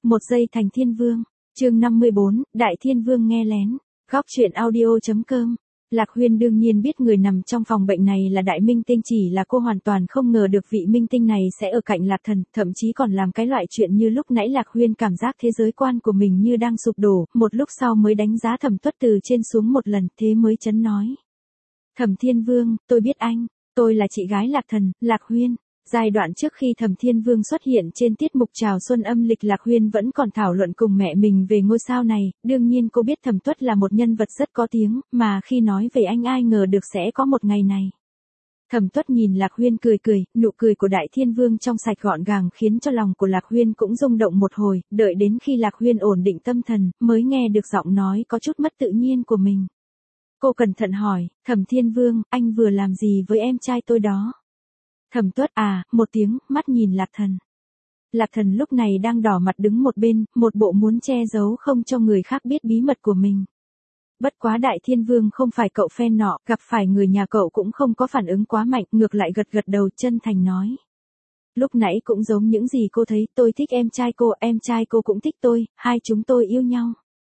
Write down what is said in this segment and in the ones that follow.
Một giây thành thiên vương. Chương 54, Đại Thiên Vương nghe lén. Góc truyện audio.com. Lạc Huyên đương nhiên biết người nằm trong phòng bệnh này là đại minh tinh, chỉ là cô hoàn toàn không ngờ được vị minh tinh này sẽ ở cạnh Lạc Thần, thậm chí còn làm cái loại chuyện như lúc nãy. Lạc Huyên cảm giác thế giới quan của mình như đang sụp đổ, một lúc sau mới đánh giá Thẩm Tuất từ trên xuống một lần, thế mới chấn nói. Thẩm Thiên Vương, tôi biết anh, tôi là chị gái Lạc Thần, Lạc Huyên. Giai đoạn trước khi Thẩm Thiên Vương xuất hiện trên tiết mục chào xuân âm lịch, Lạc Huyên vẫn còn thảo luận cùng mẹ mình về ngôi sao này, đương nhiên cô biết Thẩm Tuất là một nhân vật rất có tiếng, mà khi nói về anh ai ngờ được sẽ có một ngày này. Thẩm Tuất nhìn Lạc Huyên cười cười, nụ cười của Đại Thiên Vương trong sạch gọn gàng khiến cho lòng của Lạc Huyên cũng rung động một hồi, đợi đến khi Lạc Huyên ổn định tâm thần, mới nghe được giọng nói có chút mất tự nhiên của mình. Cô cẩn thận hỏi, Thẩm Thiên Vương, anh vừa làm gì với em trai tôi đó? Thẩm Tuất một tiếng, mắt nhìn Lạc Thần. Lạc Thần lúc này đang đỏ mặt đứng một bên, một bộ muốn che giấu không cho người khác biết bí mật của mình. Bất quá Đại Thiên Vương không phải cậu fan nọ, gặp phải người nhà cậu cũng không có phản ứng quá mạnh, ngược lại gật gật đầu chân thành nói. Lúc nãy cũng giống những gì cô thấy, tôi thích em trai cô cũng thích tôi, hai chúng tôi yêu nhau.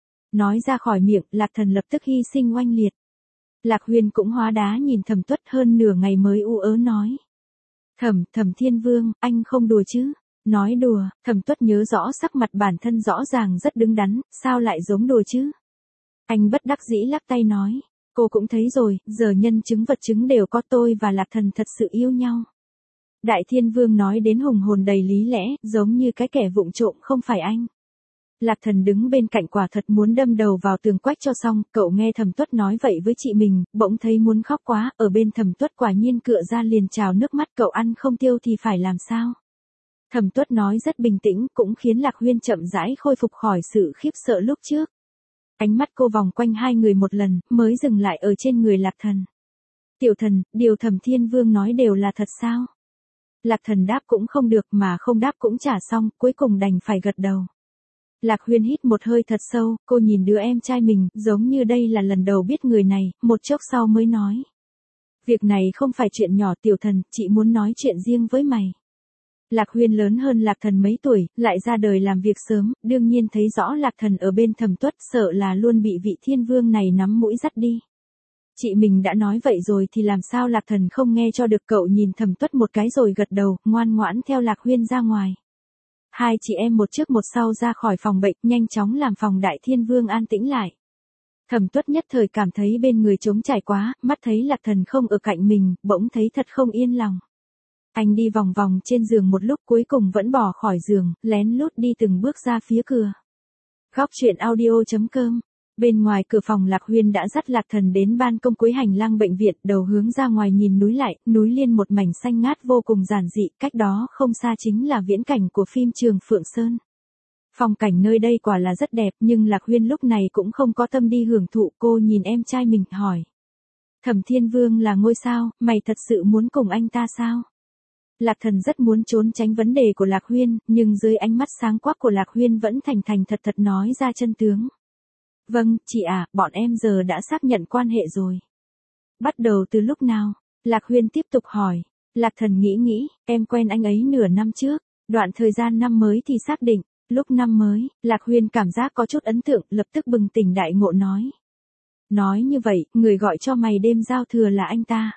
Nói ra khỏi miệng, Lạc Thần lập tức hy sinh oanh liệt. Lạc Huyên cũng hóa đá nhìn Thẩm Tuất hơn nửa ngày mới u ớ nói. Thẩm Thiên Vương, anh không đùa chứ? Nói đùa, Thẩm Tuất nhớ rõ sắc mặt bản thân rõ ràng rất đứng đắn, sao lại giống đùa chứ? Anh bất đắc dĩ lắc tay nói, cô cũng thấy rồi, giờ nhân chứng vật chứng đều có, tôi và Lạc Thần thật sự yêu nhau. Đại Thiên Vương nói đến hùng hồn đầy lý lẽ, giống như cái kẻ vụng trộm không phải anh. Lạc Thần đứng bên cạnh quả thật muốn đâm đầu vào tường quách cho xong, cậu nghe Thẩm Tuất nói vậy với chị mình, bỗng thấy muốn khóc quá, ở bên Thẩm Tuất quả nhiên cựa ra liền trào nước mắt, cậu ăn không tiêu thì phải làm sao? Thẩm Tuất nói rất bình tĩnh, cũng khiến Lạc Huyên chậm rãi khôi phục khỏi sự khiếp sợ lúc trước. Ánh mắt cô vòng quanh hai người một lần, mới dừng lại ở trên người Lạc Thần. Tiểu Thần, điều Thẩm Thiên Vương nói đều là thật sao? Lạc Thần đáp cũng không được mà không đáp cũng chả xong, cuối cùng đành phải gật đầu. Lạc Huyên hít một hơi thật sâu, cô nhìn đứa em trai mình, giống như đây là lần đầu biết người này, một chốc sau mới nói. Việc này không phải chuyện nhỏ Tiểu Thần, chị muốn nói chuyện riêng với mày. Lạc Huyên lớn hơn Lạc Thần mấy tuổi, lại ra đời làm việc sớm, đương nhiên thấy rõ Lạc Thần ở bên Thẩm Tuất, sợ là luôn bị vị Thiên Vương này nắm mũi dắt đi. Chị mình đã nói vậy rồi thì làm sao Lạc Thần không nghe cho được, cậu nhìn Thẩm Tuất một cái rồi gật đầu, ngoan ngoãn theo Lạc Huyên ra ngoài. Hai chị em một trước một sau ra khỏi phòng bệnh, nhanh chóng làm phòng Đại Thiên Vương an tĩnh lại. Thẩm Tuất nhất thời cảm thấy bên người trống trải quá, mắt thấy Lạc Thần không ở cạnh mình, bỗng thấy thật không yên lòng. Anh đi vòng vòng trên giường một lúc, cuối cùng vẫn bỏ khỏi giường, lén lút đi từng bước ra phía cửa. Góc truyện audio.com. Bên ngoài cửa phòng, Lạc Huyên đã dắt Lạc Thần đến ban công cuối hành lang bệnh viện, đầu hướng ra ngoài nhìn núi lại, núi liên một mảnh xanh ngát vô cùng giản dị, cách đó không xa chính là viễn cảnh của phim trường Phượng Sơn. Phong cảnh nơi đây quả là rất đẹp, nhưng Lạc Huyên lúc này cũng không có tâm đi hưởng thụ, cô nhìn em trai mình, hỏi. Thẩm Thiên Vương là ngôi sao, mày thật sự muốn cùng anh ta sao? Lạc Thần rất muốn trốn tránh vấn đề của Lạc Huyên, nhưng dưới ánh mắt sáng quắc của Lạc Huyên vẫn thành thành thật thật nói ra chân tướng. Vâng, chị bọn em giờ đã xác nhận quan hệ rồi. Bắt đầu từ lúc nào? Lạc Huyên tiếp tục hỏi. Lạc Thần nghĩ, em quen anh ấy nửa năm trước, đoạn thời gian năm mới thì xác định. Lúc năm mới, Lạc Huyên cảm giác có chút ấn tượng, lập tức bừng tỉnh đại ngộ nói. Nói như vậy, người gọi cho mày đêm giao thừa là anh ta.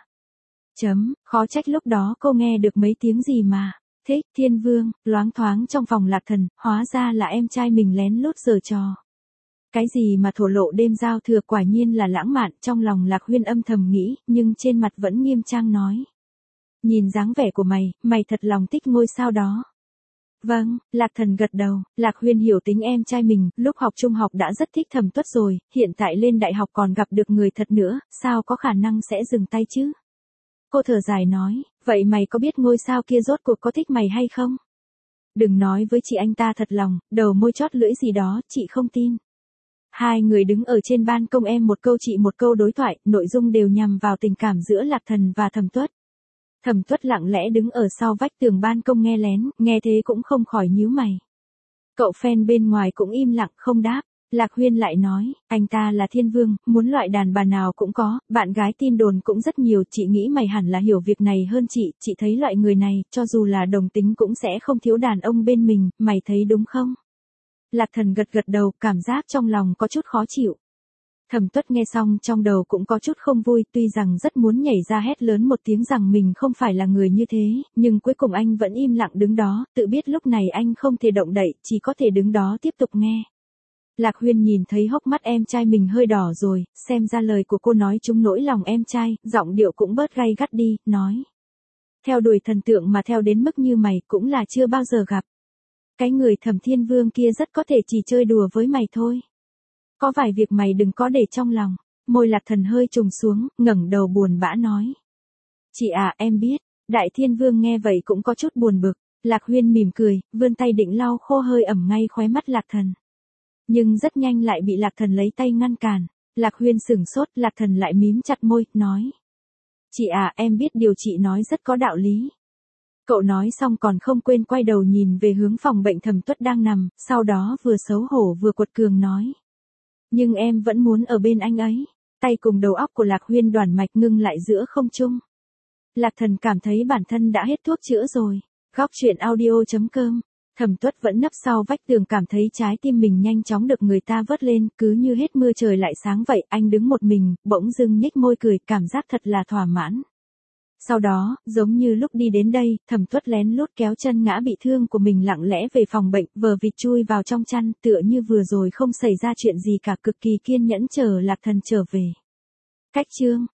Khó trách lúc đó cô nghe được mấy tiếng gì mà. Thích, Thiên Vương, loáng thoáng trong phòng Lạc Thần, hóa ra là em trai mình lén lút giở trò. Cái gì mà thổ lộ đêm giao thừa, quả nhiên là lãng mạn, trong lòng Lạc Huyên âm thầm nghĩ, nhưng trên mặt vẫn nghiêm trang nói. Nhìn dáng vẻ của mày thật lòng thích ngôi sao đó. Vâng, Lạc Thần gật đầu, Lạc Huyên hiểu tính em trai mình, lúc học trung học đã rất thích Thẩm Tuất rồi, hiện tại lên đại học còn gặp được người thật nữa, sao có khả năng sẽ dừng tay chứ? Cô thở dài nói, vậy mày có biết ngôi sao kia rốt cuộc có thích mày hay không? Đừng nói với chị anh ta thật lòng, đầu môi chót lưỡi gì đó, chị không tin. Hai người đứng ở trên ban công, em một câu chị một câu đối thoại, nội dung đều nhằm vào tình cảm giữa Lạc Thần và Thẩm Tuất. Thẩm Tuất lặng lẽ đứng ở sau vách tường ban công nghe lén, nghe thế cũng không khỏi nhíu mày. Cậu fan bên ngoài cũng im lặng không đáp. Lạc Huyên lại nói, anh ta là Thiên Vương, muốn loại đàn bà nào cũng có, bạn gái tin đồn cũng rất nhiều, chị nghĩ mày hẳn là hiểu việc này hơn chị thấy loại người này, cho dù là đồng tính cũng sẽ không thiếu đàn ông bên mình, mày thấy đúng không? Lạc Thần gật gật đầu, cảm giác trong lòng có chút khó chịu. Thẩm Tuất nghe xong trong đầu cũng có chút không vui, tuy rằng rất muốn nhảy ra hét lớn một tiếng rằng mình không phải là người như thế, nhưng cuối cùng anh vẫn im lặng đứng đó, tự biết lúc này anh không thể động đậy, chỉ có thể đứng đó tiếp tục nghe. Lạc Huyên nhìn thấy hốc mắt em trai mình hơi đỏ rồi, xem ra lời của cô nói trúng nỗi lòng em trai, giọng điệu cũng bớt gay gắt đi, nói. Theo đuổi thần tượng mà theo đến mức như mày cũng là chưa bao giờ gặp. Cái người Thẩm Thiên Vương kia rất có thể chỉ chơi đùa với mày thôi. Có vài việc mày đừng có để trong lòng. Môi Lạc Thần hơi trùng xuống, ngẩng đầu buồn bã nói. Chị à, em biết. Đại Thiên Vương nghe vậy cũng có chút buồn bực. Lạc Huyên mỉm cười, vươn tay định lau khô hơi ẩm ngay khóe mắt Lạc Thần. Nhưng rất nhanh lại bị Lạc Thần lấy tay ngăn cản. Lạc Huyên sửng sốt, Lạc Thần lại mím chặt môi, nói. Chị à, em biết điều chị nói rất có đạo lý. Cậu nói xong còn không quên quay đầu nhìn về hướng phòng bệnh Thẩm Tuất đang nằm, sau đó vừa xấu hổ vừa quật cường nói. Nhưng em vẫn muốn ở bên anh ấy. Tay cùng đầu óc của Lạc Huyên đoàn mạch ngưng lại giữa không trung. Lạc Thần cảm thấy bản thân đã hết thuốc chữa rồi. Góc truyện audio.com. Thẩm Tuất vẫn nấp sau vách tường, cảm thấy trái tim mình nhanh chóng được người ta vớt lên, cứ như hết mưa trời lại sáng vậy. Anh đứng một mình, bỗng dưng nhếch môi cười, cảm giác thật là thỏa mãn. Sau đó, giống như lúc đi đến đây, Thẩm Tuất lén lút kéo chân ngã bị thương của mình lặng lẽ về phòng bệnh, vờ vịt chui vào trong chăn, tựa như vừa rồi không xảy ra chuyện gì cả, cực kỳ kiên nhẫn chờ Lạc Thần trở về. Cách chương